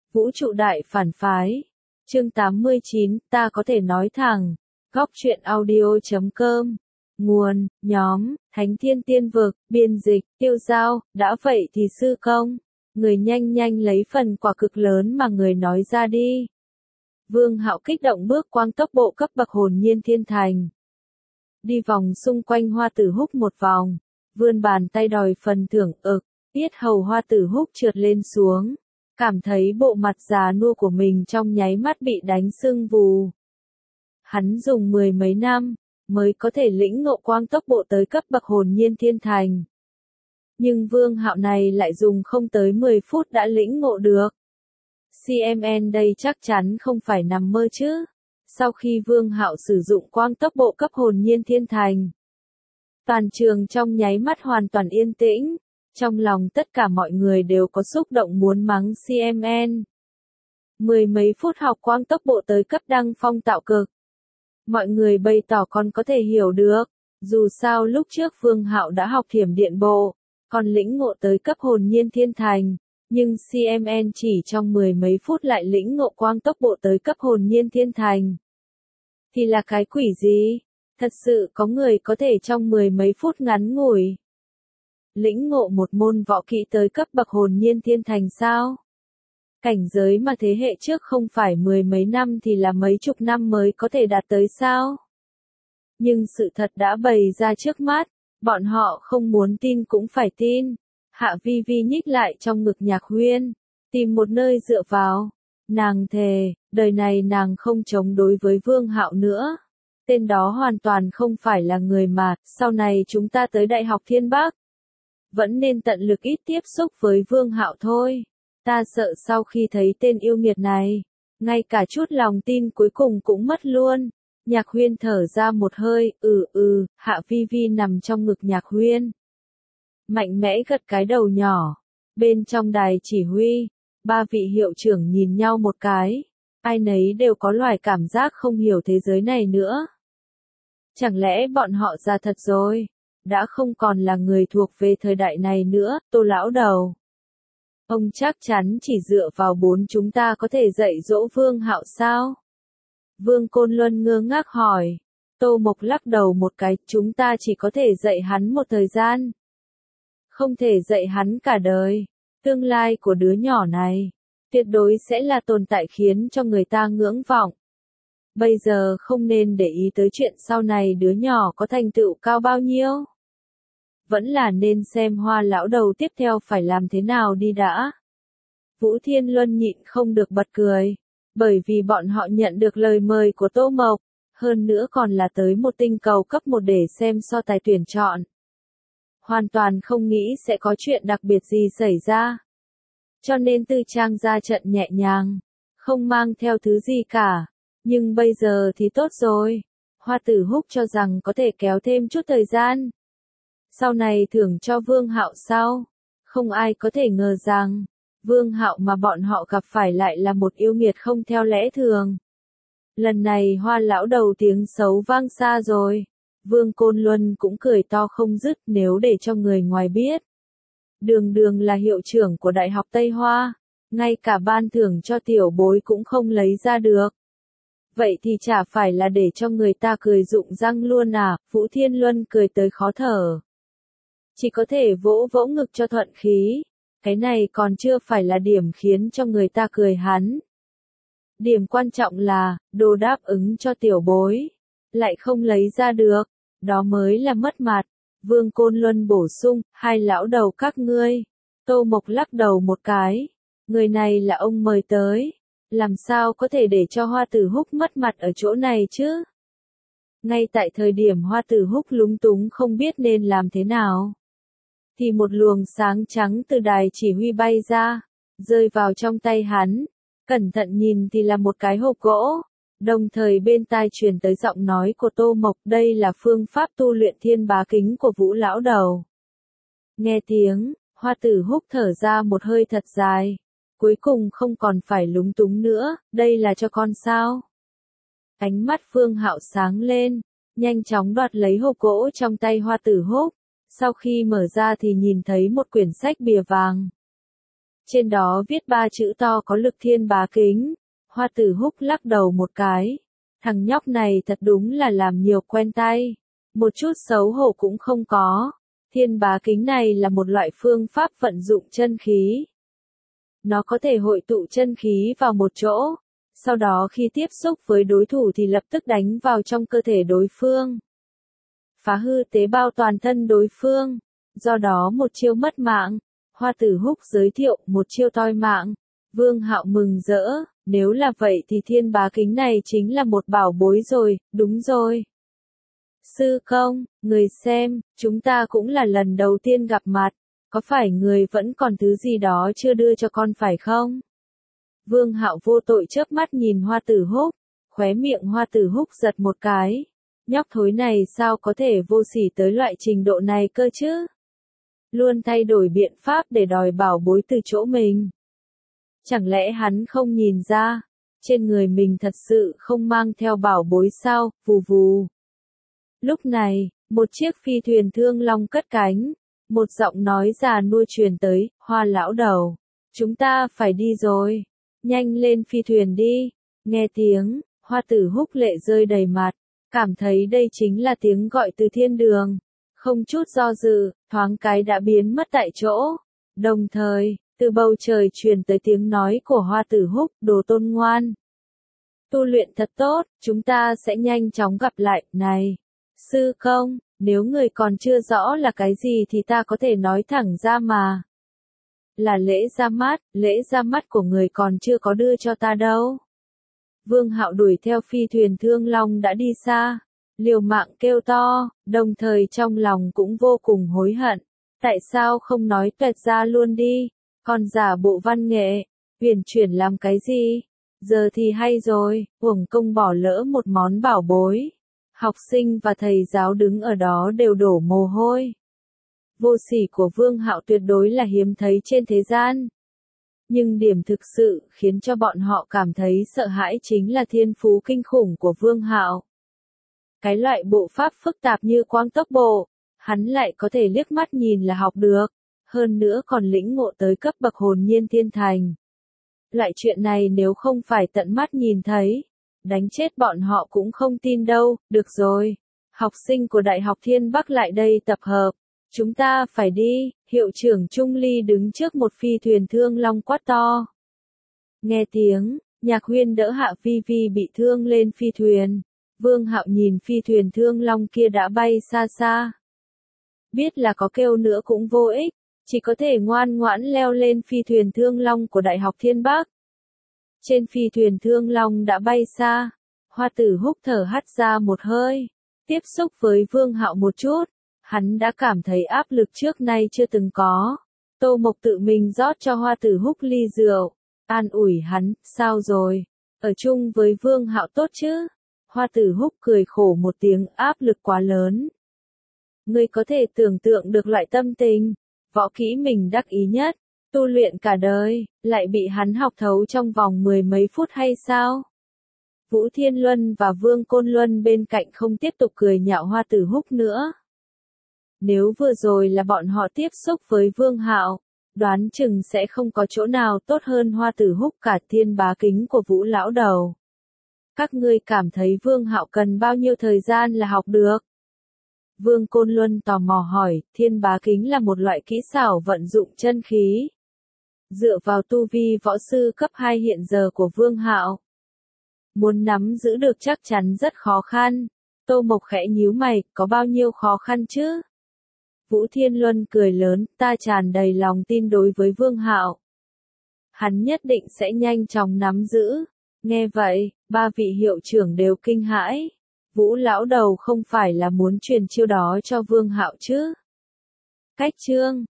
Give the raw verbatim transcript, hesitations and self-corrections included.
Vũ trụ đại phản phái. Chương tám mươi chín, ta có thể nói thẳng. Góc truyện audio chấm com. Nguồn, nhóm, Thánh Thiên Tiên Vực, biên dịch, Tiêu Giao. Đã vậy thì sư công. Người nhanh nhanh lấy phần quả cực lớn mà người nói ra đi. Vương Hạo kích động bước quang tốc bộ cấp bậc hồn nhiên thiên thành. Đi vòng xung quanh Hoa Tử Húc một vòng. Vươn bàn tay đòi phần thưởng ực. Yết hầu Hoa Tử Húc trượt lên xuống. Cảm thấy bộ mặt già nua của mình trong nháy mắt bị đánh sưng vù. Hắn dùng mười mấy năm, mới có thể lĩnh ngộ quang tốc bộ tới cấp bậc hồn nhiên thiên thành. Nhưng Vương Hạo này lại dùng không tới mười phút đã lĩnh ngộ được. xê em en đây chắc chắn không phải nằm mơ chứ. Sau khi Vương Hạo sử dụng quang tốc bộ cấp hồn nhiên thiên thành, toàn trường trong nháy mắt hoàn toàn yên tĩnh. Trong lòng tất cả mọi người đều có xúc động muốn mắng xê em en. Mười mấy phút học quang tốc bộ tới cấp đăng phong tạo cực. Mọi người bày tỏ còn có thể hiểu được. Dù sao lúc trước Vương Hạo đã học thiểm điện bộ, còn lĩnh ngộ tới cấp hồn nhiên thiên thành. Nhưng xê em en chỉ trong mười mấy phút lại lĩnh ngộ quang tốc bộ tới cấp hồn nhiên thiên thành. Thì là cái quỷ gì? Thật sự có người có thể trong mười mấy phút ngắn ngủi lĩnh ngộ một môn võ kỹ tới cấp bậc hồn nhiên thiên thành sao? Cảnh giới mà thế hệ trước không phải mười mấy năm thì là mấy chục năm mới có thể đạt tới sao? Nhưng sự thật đã bày ra trước mắt, bọn họ không muốn tin cũng phải tin. Hạ Vi Vi nhích lại trong ngực Nhạc Huyên, tìm một nơi dựa vào. Nàng thề, đời này nàng không chống đối với Vương Hạo nữa. Tên đó hoàn toàn không phải là người mà, sau này chúng ta tới Đại học Thiên Bắc. Vẫn nên tận lực ít tiếp xúc với Vương Hạo thôi. Ta sợ sau khi thấy tên yêu nghiệt này, ngay cả chút lòng tin cuối cùng cũng mất luôn. Nhạc Huyên thở ra một hơi, ừ ừ, Hạ Vi Vi nằm trong ngực Nhạc Huyên. Mạnh mẽ gật cái đầu nhỏ. Bên trong đài chỉ huy, ba vị hiệu trưởng nhìn nhau một cái. Ai nấy đều có loại cảm giác không hiểu thế giới này nữa. Chẳng lẽ bọn họ già thật rồi? Đã không còn là người thuộc về thời đại này nữa, Tô lão đầu. Ông chắc chắn chỉ dựa vào bốn chúng ta có thể dạy dỗ Vương Hạo sao? Vương Côn Luân ngơ ngác hỏi. Tô Mộc lắc đầu một cái, chúng ta chỉ có thể dạy hắn một thời gian. Không thể dạy hắn cả đời. Tương lai của đứa nhỏ này, tuyệt đối sẽ là tồn tại khiến cho người ta ngưỡng vọng. Bây giờ không nên để ý tới chuyện sau này đứa nhỏ có thành tựu cao bao nhiêu. Vẫn là nên xem Hoa lão đầu tiếp theo phải làm thế nào đi đã. Vũ Thiên Luân nhịn không được bật cười. Bởi vì bọn họ nhận được lời mời của Tô Mộc. Hơn nữa còn là tới một tinh cầu cấp một để xem so tài tuyển chọn. Hoàn toàn không nghĩ sẽ có chuyện đặc biệt gì xảy ra. Cho nên Tư Trang ra trận nhẹ nhàng. Không mang theo thứ gì cả. Nhưng bây giờ thì tốt rồi. Hoa Tử Húc cho rằng có thể kéo thêm chút thời gian. Sau này thưởng cho Vương Hạo sau. Không ai có thể ngờ rằng, Vương Hạo mà bọn họ gặp phải lại là một yêu nghiệt không theo lẽ thường. Lần này Hoa lão đầu tiếng xấu vang xa rồi. Vương Côn Luân cũng cười to không dứt nếu để cho người ngoài biết. Đường Đường là hiệu trưởng của Đại học Tây Hoa. Ngay cả ban thưởng cho tiểu bối cũng không lấy ra được. Vậy thì chả phải là để cho người ta cười rụng răng luôn à? Vũ Thiên Luân cười tới khó thở. Chỉ có thể vỗ vỗ ngực cho thuận khí. Cái này còn chưa phải là điểm khiến cho người ta cười hắn. Điểm quan trọng là, đồ đáp ứng cho tiểu bối. Lại không lấy ra được. Đó mới là mất mặt. Vương Côn Luân bổ sung, hai lão đầu các ngươi. Tô Mộc lắc đầu một cái. Người này là ông mời tới. Làm sao có thể để cho Hoa Tử Húc mất mặt ở chỗ này chứ? Ngay tại thời điểm Hoa Tử Húc lúng túng không biết nên làm thế nào. Thì một luồng sáng trắng từ đài chỉ huy bay ra, rơi vào trong tay hắn. Cẩn thận nhìn thì là một cái hộp gỗ. Đồng thời bên tai truyền tới giọng nói của Tô Mộc, đây là phương pháp tu luyện thiên bá kính của Vũ lão đầu. Nghe tiếng, Hoa Tử Húc thở ra một hơi thật dài. Cuối cùng không còn phải lúng túng nữa, đây là cho con sao? Ánh mắt Vương Hạo sáng lên, nhanh chóng đoạt lấy hộp gỗ trong tay Hoa Tử Húc. Sau khi mở ra thì nhìn thấy một quyển sách bìa vàng. Trên đó viết ba chữ to có lực thiên bá kính. Hoa Tử Húc lắc đầu một cái. Thằng nhóc này thật đúng là làm nhiều quen tay. Một chút xấu hổ cũng không có. Thiên bá kính này là một loại phương pháp vận dụng chân khí. Nó có thể hội tụ chân khí vào một chỗ. Sau đó khi tiếp xúc với đối thủ thì lập tức đánh vào trong cơ thể đối phương. Phá hư tế bào toàn thân đối phương. Do đó một chiêu mất mạng. Hoa Tử Húc giới thiệu một chiêu toi mạng. Vương Hạo mừng rỡ, nếu là vậy thì thiên bá kính này chính là một bảo bối rồi, đúng rồi. Sư công, người xem, chúng ta cũng là lần đầu tiên gặp mặt, có phải người vẫn còn thứ gì đó chưa đưa cho con phải không? Vương Hạo vô tội chớp mắt nhìn Hoa Tử Húc, khóe miệng Hoa Tử Húc giật một cái. Nhóc thối này sao có thể vô sỉ tới loại trình độ này cơ chứ? Luôn thay đổi biện pháp để đòi bảo bối từ chỗ mình. Chẳng lẽ hắn không nhìn ra, trên người mình thật sự không mang theo bảo bối sao, vù vù. Lúc này, một chiếc phi thuyền thương long cất cánh, một giọng nói già nua truyền tới, Hoa lão đầu, chúng ta phải đi rồi, nhanh lên phi thuyền đi. Nghe tiếng, Hoa Tử Húc lệ rơi đầy mặt, cảm thấy đây chính là tiếng gọi từ thiên đường, không chút do dự, thoáng cái đã biến mất tại chỗ. Đồng thời, từ bầu trời truyền tới tiếng nói của Hoa Tử Húc, đồ tôn ngoan. Tu luyện thật tốt, chúng ta sẽ nhanh chóng gặp lại, này. Sư công, nếu người còn chưa rõ là cái gì thì ta có thể nói thẳng ra mà. Là lễ ra mắt, lễ ra mắt của người còn chưa có đưa cho ta đâu. Vương Hạo đuổi theo phi thuyền thương long đã đi xa, liều mạng kêu to, đồng thời trong lòng cũng vô cùng hối hận. Tại sao không nói toẹt ra luôn đi, còn giả bộ văn nghệ, huyền chuyển làm cái gì? Giờ thì hay rồi, uổng công bỏ lỡ một món bảo bối. Học sinh và thầy giáo đứng ở đó đều đổ mồ hôi. Vô sỉ của Vương Hạo tuyệt đối là hiếm thấy trên thế gian. Nhưng điểm thực sự khiến cho bọn họ cảm thấy sợ hãi chính là thiên phú kinh khủng của Vương Hạo. Cái loại bộ pháp phức tạp như quang tốc bộ, hắn lại có thể liếc mắt nhìn là học được, hơn nữa còn lĩnh ngộ tới cấp bậc hồn nhiên thiên thành. Loại chuyện này nếu không phải tận mắt nhìn thấy, đánh chết bọn họ cũng không tin đâu. Được rồi, học sinh của Đại học Thiên Bắc lại đây tập hợp, chúng ta phải đi. Hiệu trưởng Trung Ly đứng trước một phi thuyền thương long quát to. Nghe tiếng, Nhạc Huyên đỡ Hạ Vi Vi bị thương lên phi thuyền. Vương Hạo nhìn phi thuyền thương long kia đã bay xa xa. Biết là có kêu nữa cũng vô ích, chỉ có thể ngoan ngoãn leo lên phi thuyền thương long của Đại học Thiên Bắc. Trên phi thuyền thương long đã bay xa, Hoa Tử Húc thở hắt ra một hơi, tiếp xúc với Vương Hạo một chút, hắn đã cảm thấy áp lực trước nay chưa từng có. Tô Mộc tự mình rót cho Hoa Tử Húc ly rượu, an ủi hắn, sao rồi, ở chung với Vương Hạo tốt chứ? Hoa Tử Húc cười khổ một tiếng, áp lực quá lớn. Ngươi có thể tưởng tượng được loại tâm tình, võ kỹ mình đắc ý nhất, tu luyện cả đời, lại bị hắn học thấu trong vòng mười mấy phút hay sao? Vũ Thiên Luân và Vương Côn Luân bên cạnh không tiếp tục cười nhạo Hoa Tử Húc nữa. Nếu vừa rồi là bọn họ tiếp xúc với Vương Hạo, đoán chừng sẽ không có chỗ nào tốt hơn Hoa Tử Húc cả. Thiên bá kính của Vũ lão đầu. Các ngươi cảm thấy Vương Hạo cần bao nhiêu thời gian là học được? Vương Côn Luân tò mò hỏi. Thiên bá kính là một loại kỹ xảo vận dụng chân khí. Dựa vào tu vi võ sư cấp hai hiện giờ của Vương Hạo, muốn nắm giữ được chắc chắn rất khó khăn. Tô Mộc khẽ nhíu mày, có bao nhiêu khó khăn chứ? Vũ Thiên Luân cười lớn, ta tràn đầy lòng tin đối với Vương Hạo. Hắn nhất định sẽ nhanh chóng nắm giữ. Nghe vậy, ba vị hiệu trưởng đều kinh hãi. Vũ lão đầu không phải là muốn truyền chiêu đó cho Vương Hạo chứ? Cách chương